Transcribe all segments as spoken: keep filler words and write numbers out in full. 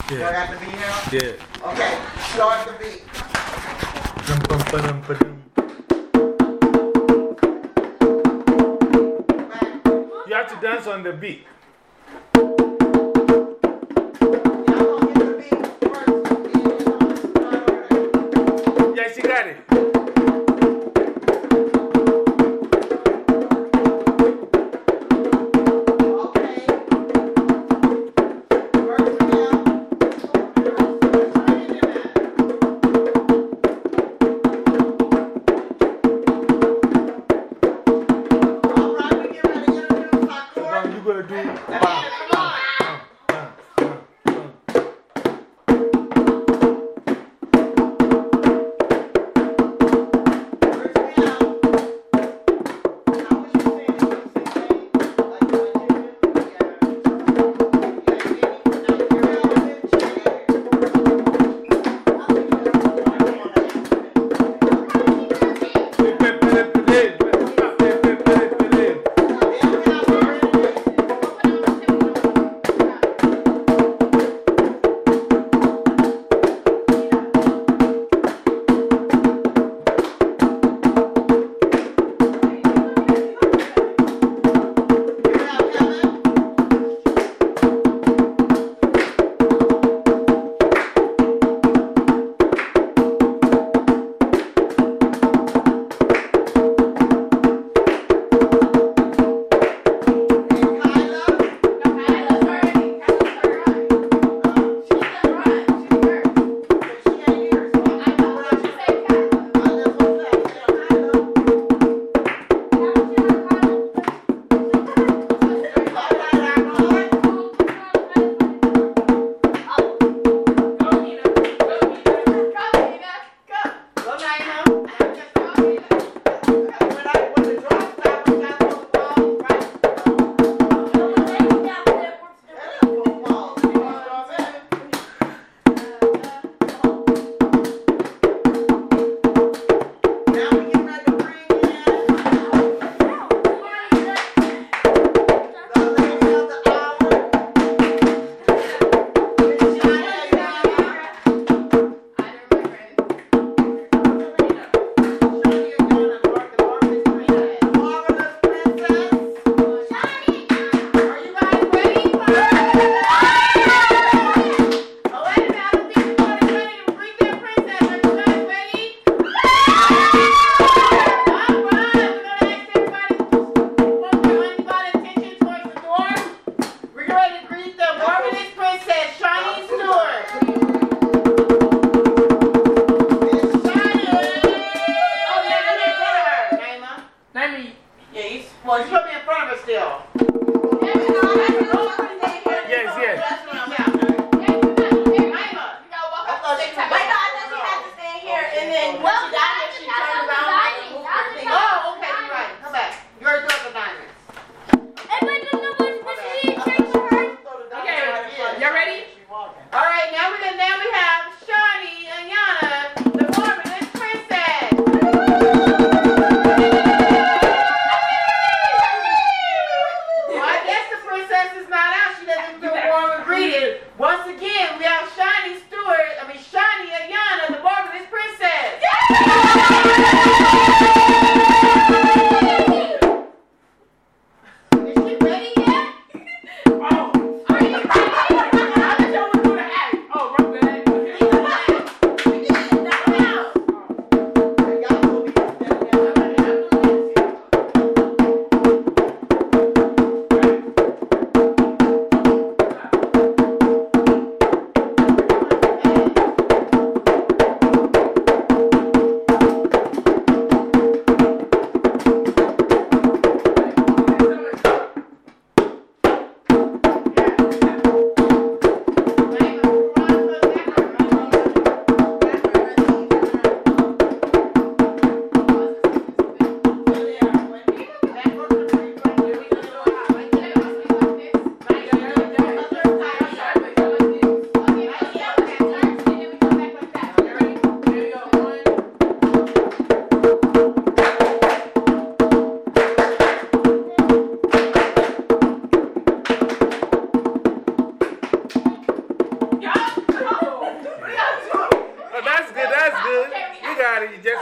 Yeah. I got the beat now? Yeah. Okay, start the beat. Dum, bum, ba-dum, ba-dum. You have to dance on the beat. Yeah, she got it.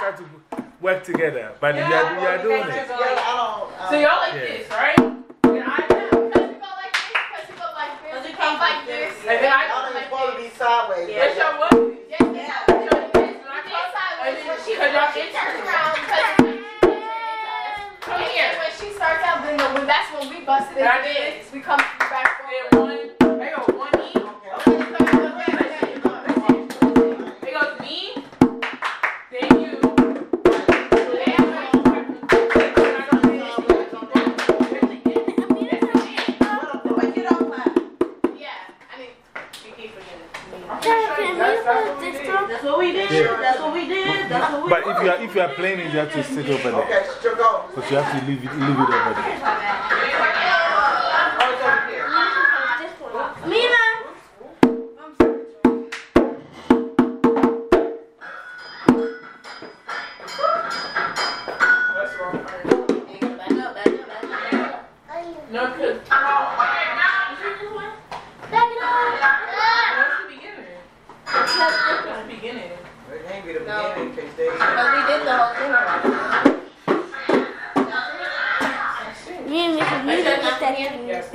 try to work together, but you are, you are doing it. Yeah, I don't. Uh, So y'all like Yeah. this, right? And I Because we go like this, because we go like this, Because we it come comes like like this. this. And then I Y'all ain't supposed to be sideways. Yes, y'all was. Yes, yes, yes. We did sideways when she Because y'all she did turns turn around, because when she turns around, Come and here. then when she starts out, then the, that's when we busted it. I did. We come back Then forward. one, they go one knee. It goes me, then you. Yeah, I mean, You keep forgetting. That's what we did. Yeah. That's what we did. That's what we But if you are, if you are playing it, you have to sit over there. Okay, still go. Because you have to leave it, leave it over there. Oh, it's over here. Mina. No, because. That's the beginning. That's the beginning. It ain't be the beginning, cause they. but we did the whole thing already. Me and Mister Music Yes. is that Yes.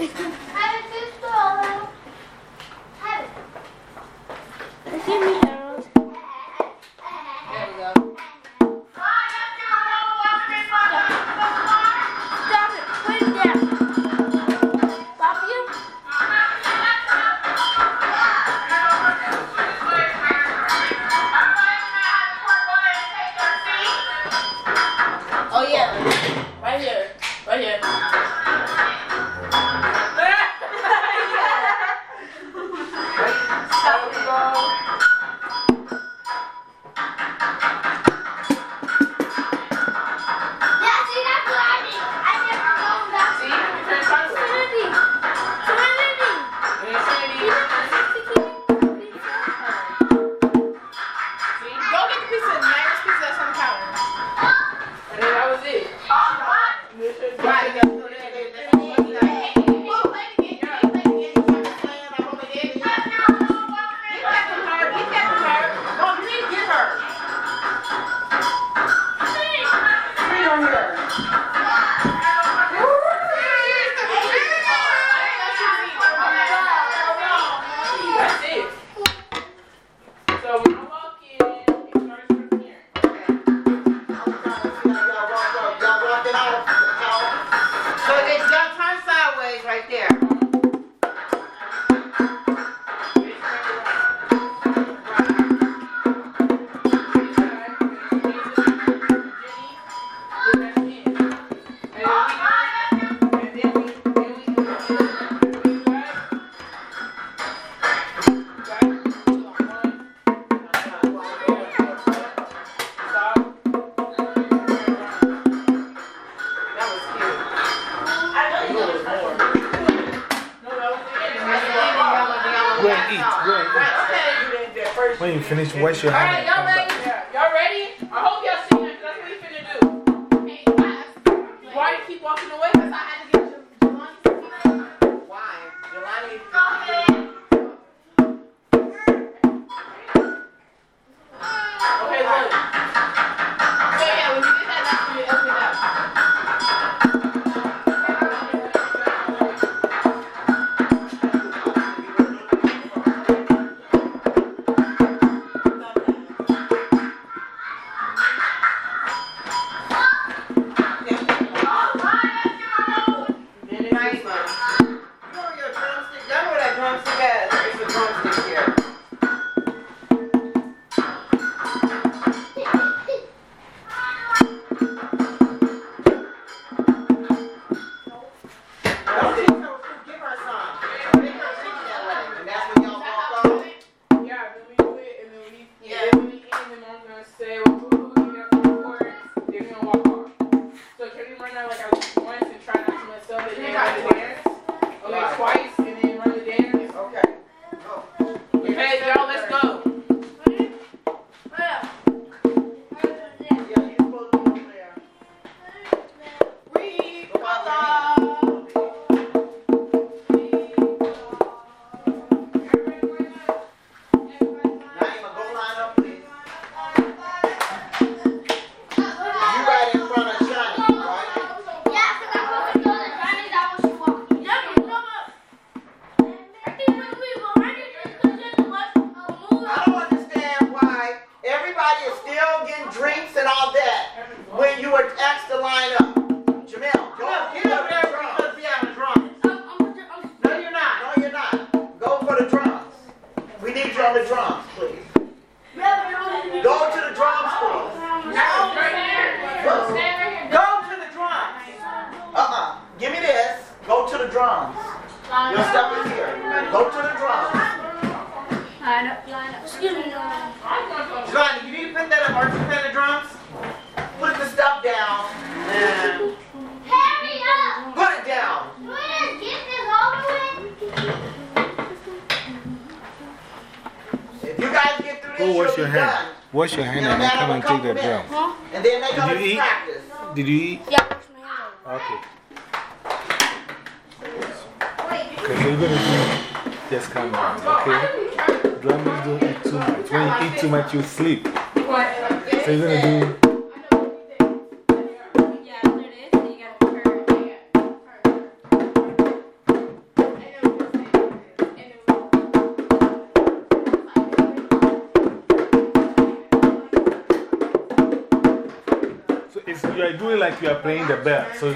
See me, Harold. There we go. Stop it. Put it down. Stop you. Oh, yeah. Right here. Right here. Yeah, see, that's what I did. I never known that. See? You turn sideways. Trinity. Trinity. And then Trinity. See? Go get the pizza, the minus pizza that's on the counter. And then that was it. Right. We'll play it again. We'll play it again. You try to play it, I hope it is. Get that from her. Get that from her. Oh, you need to get her. Three on here. That's it. So when I walk in, it starts from here. Y'all walk up. Y'all walk it out. So it's got turn sideways right there. Go and eat. Go and eat. When you finish, wash your Alright, hands. y'all ready? Y'all ready? I hope y'all see that because that's what we finna do. Hey, class. Why you keep walking away? Because I had to get Jelani's cookie. Why? Jelani. Okay, look. So yeah, when you get that, that's when you open it up. Stop that. and all that when you were asked to line up. Jamel, go Get over there where you're supposed to be on the drums. No, you're not. No, you're not. Go for the drums. We need you on the drums, please. Go to the drums, please. Go to the drums. Uh-uh. Give me this. Go to the drums. Your stuff is here. Go to the drums. Line up, line up. Excuse me. Jelani, you need to put that up. Aren't you playing the drums? Put the stuff down. Yeah. Hurry up. Put it down. Please get this over with. If you guys get through this, Go you'll wash be your done. hand. Wash your hand In a and then matter come of and a take the couple drum. minutes. And then they Did come you to eat? practice. Did you eat? Yeah, wash my hands over. Okay. Okay, so you're going to do just calm down, okay? Drummers don't eat too much. When you eat too much, you sleep. So you're going to do. Yeah, there it is. You gotta purr. So it's, you are doing like you are playing the bell. So.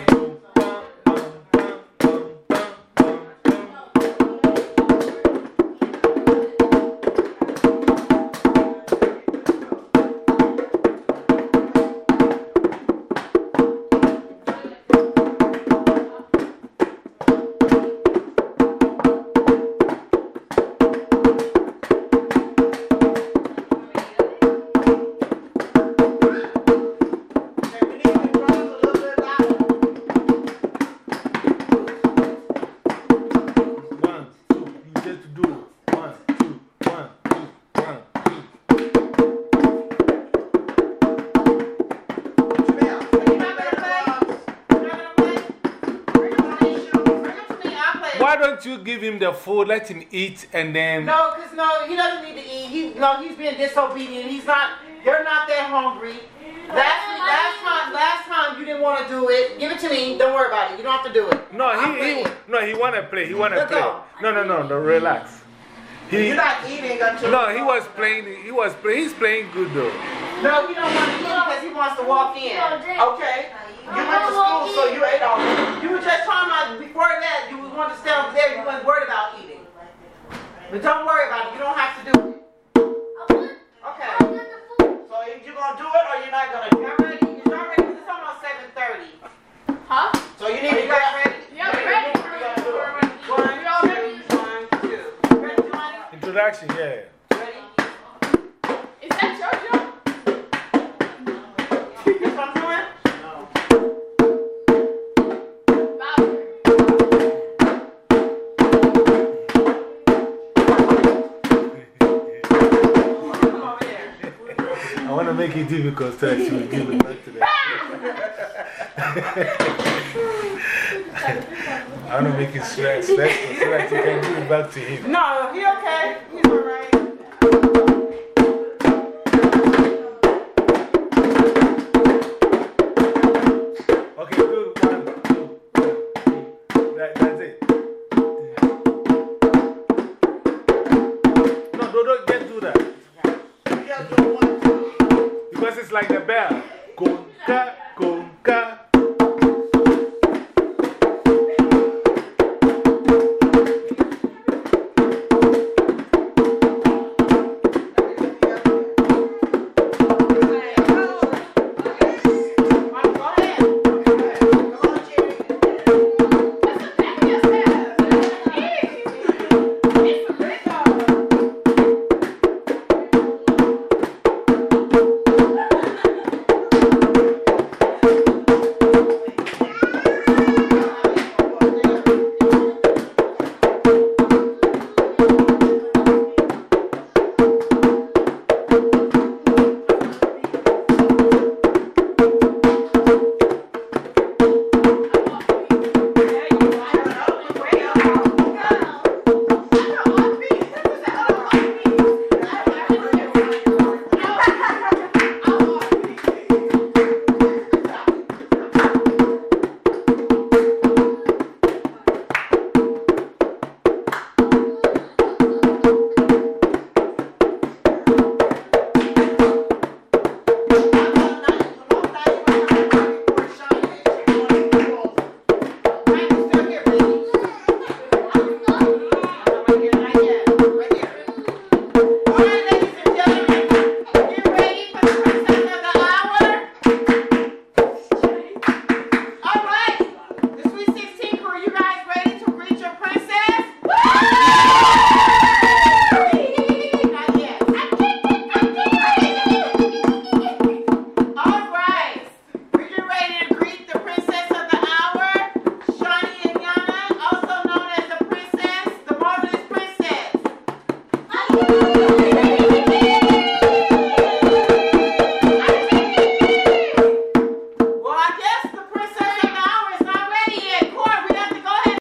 Why don't you give him the food, let him eat, and then. No, because no, he doesn't need to eat. He, no, he's being disobedient. He's not, they're not that hungry. Last, last time, last time you didn't want to do it. Give it to me. Don't worry about it. You don't have to do it. No, I'll he, play he, it. no, he want to play. He want to Let's play. go. No, no, no, no, relax. He, You're not eating until. no, he was playing. He was play, He's playing good though. No, he don't want to eat because he wants to walk in. Okay. You went to school, so you ate all of it. You were just talking about, before that, you wanted to stay over there. You weren't worried about eating. But don't worry about it. You don't have to do it. Okay. So you going to do it or you're not going to do Y'all it? ready? Is y'all ready? 'Cause it's almost seven thirty. Huh? So you need Are to you go. guys ready? Yeah, we're ready. We're going to do it. One, two, one, two. Ready, Johnny? Introduction, yeah. Ready? Is that your job? That's what I'm doing? Louder. Come over there. I want to make it difficult so that she will give it back to them. I want to make it stress, stressful so that you can give it back to him. No, he okay. He's all right. Okay, good. One, two, three. That, that's it. No, don't, don't just do that. You got to do one, two. Because it's like the bell. Conca.